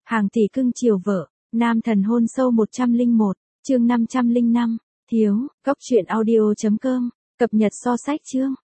Hàng tỷ cưng chiều vợ, nam thần hôn sâu 101, chương 505, thiếu, góc truyện audio.com, cập nhật so sách chương.